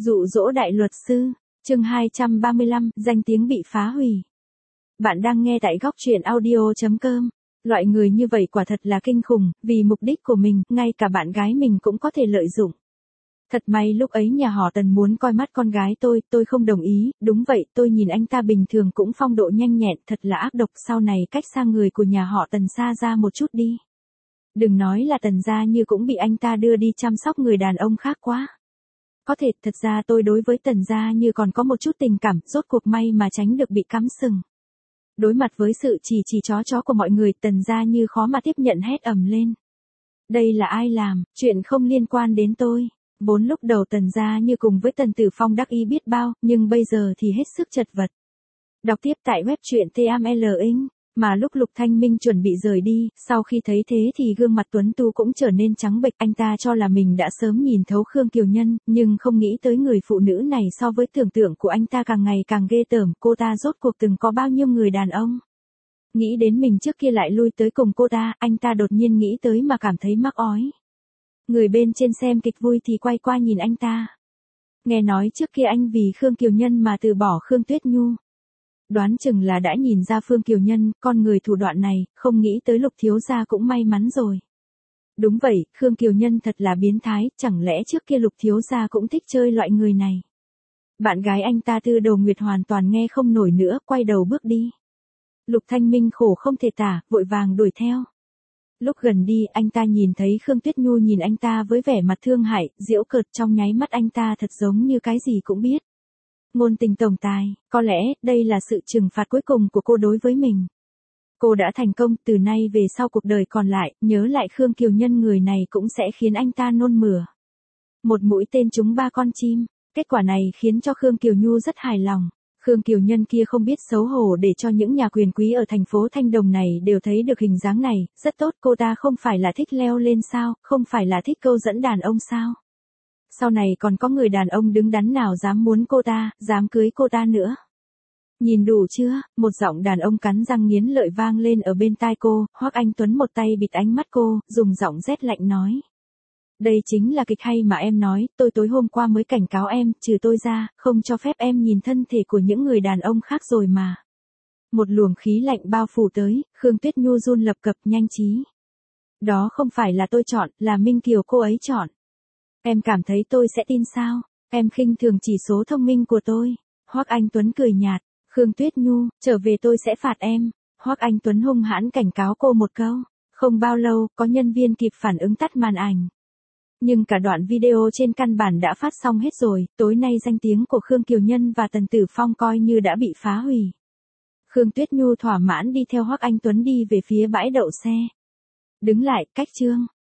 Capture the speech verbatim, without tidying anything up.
Dụ dỗ đại luật sư, chương hai trăm ba mươi lăm, danh tiếng bị phá hủy. Bạn đang nghe tại góc truyện audio chấm com. Loại người như vậy quả thật là kinh khủng, vì mục đích của mình, ngay cả bạn gái mình cũng có thể lợi dụng. Thật may lúc ấy nhà họ Tần muốn coi mắt con gái tôi, tôi không đồng ý, đúng vậy, tôi nhìn anh ta bình thường cũng phong độ nhanh nhẹn, thật là ác độc, sau này cách xa người của nhà họ Tần xa ra một chút đi. Đừng nói là Tần gia Như cũng bị anh ta đưa đi chăm sóc người đàn ông khác quá. Có thể, thật ra tôi đối với Tần gia Như còn có một chút tình cảm, rốt cuộc may mà tránh được bị cắm sừng. Đối mặt với sự chỉ chỉ chó chó của mọi người, Tần gia Như khó mà tiếp nhận, hét ầm lên. Đây là ai làm, chuyện không liên quan đến tôi. Vốn lúc đầu Tần gia Như cùng với Tần Tử Phong đắc ý biết bao, nhưng bây giờ thì hết sức chật vật. Đọc tiếp tại web truyện tê em lờ inh. Mà lúc Lục Thanh Minh chuẩn bị rời đi, sau khi thấy thế thì gương mặt tuấn tu cũng trở nên trắng bệch. Anh ta cho là mình đã sớm nhìn thấu Khương Kiều Nhân, nhưng không nghĩ tới người phụ nữ này so với tưởng tượng của anh ta càng ngày càng ghê tởm. Cô ta rốt cuộc từng có bao nhiêu người đàn ông? Nghĩ đến mình trước kia lại lui tới cùng cô ta, anh ta đột nhiên nghĩ tới mà cảm thấy mắc ói. Người bên trên xem kịch vui thì quay qua nhìn anh ta. Nghe nói trước kia anh vì Khương Kiều Nhân mà từ bỏ Khương Tuyết Nhu. Đoán chừng là đã nhìn ra Phương Kiều Nhân, con người thủ đoạn này, không nghĩ tới Lục thiếu gia cũng may mắn rồi. Đúng vậy, Khương Kiều Nhân thật là biến thái, chẳng lẽ trước kia Lục thiếu gia cũng thích chơi loại người này. Bạn gái anh ta Tư Đầu Nguyệt hoàn toàn nghe không nổi nữa, quay đầu bước đi. Lục Thanh Minh khổ không thể tả, vội vàng đuổi theo. Lúc gần đi, anh ta nhìn thấy Khương Tuyết Nhu nhìn anh ta với vẻ mặt thương hại, giễu cợt, trong nháy mắt anh ta thật giống như cái gì cũng biết. Ngôn tình tổng tài, có lẽ đây là sự trừng phạt cuối cùng của cô đối với mình. Cô đã thành công, từ nay về sau cuộc đời còn lại, nhớ lại Khương Kiều Nhân người này cũng sẽ khiến anh ta nôn mửa. Một mũi tên trúng ba con chim, kết quả này khiến cho Khương Kiều Nhu rất hài lòng. Khương Kiều Nhân kia không biết xấu hổ để cho những nhà quyền quý ở thành phố Thanh Đồng này đều thấy được hình dáng này, rất tốt, cô ta không phải là thích leo lên sao, không phải là thích câu dẫn đàn ông sao. Sau này còn có người đàn ông đứng đắn nào dám muốn cô ta, dám cưới cô ta nữa. Nhìn đủ chưa, một giọng đàn ông cắn răng nghiến lợi vang lên ở bên tai cô, Hoắc Anh Tuấn một tay bịt ánh mắt cô, dùng giọng rét lạnh nói. Đây chính là kịch hay mà em nói, tôi tối hôm qua mới cảnh cáo em, trừ tôi ra, không cho phép em nhìn thân thể của những người đàn ông khác rồi mà. Một luồng khí lạnh bao phủ tới, Khương Tuyết Nhu run lập cập, nhanh trí. Đó không phải là tôi chọn, là Minh Kiều cô ấy chọn. Em cảm thấy tôi sẽ tin sao? Em khinh thường chỉ số thông minh của tôi. Hoắc Anh Tuấn cười nhạt. Khương Tuyết Nhu, trở về tôi sẽ phạt em. Hoắc Anh Tuấn hung hãn cảnh cáo cô một câu. Không bao lâu, có nhân viên kịp phản ứng tắt màn ảnh. Nhưng cả đoạn video trên căn bản đã phát xong hết rồi. Tối nay danh tiếng của Khương Kiều Nhân và Tần Tử Phong coi như đã bị phá hủy. Khương Tuyết Nhu thỏa mãn đi theo Hoắc Anh Tuấn đi về phía bãi đậu xe. Đứng lại, cách Trương.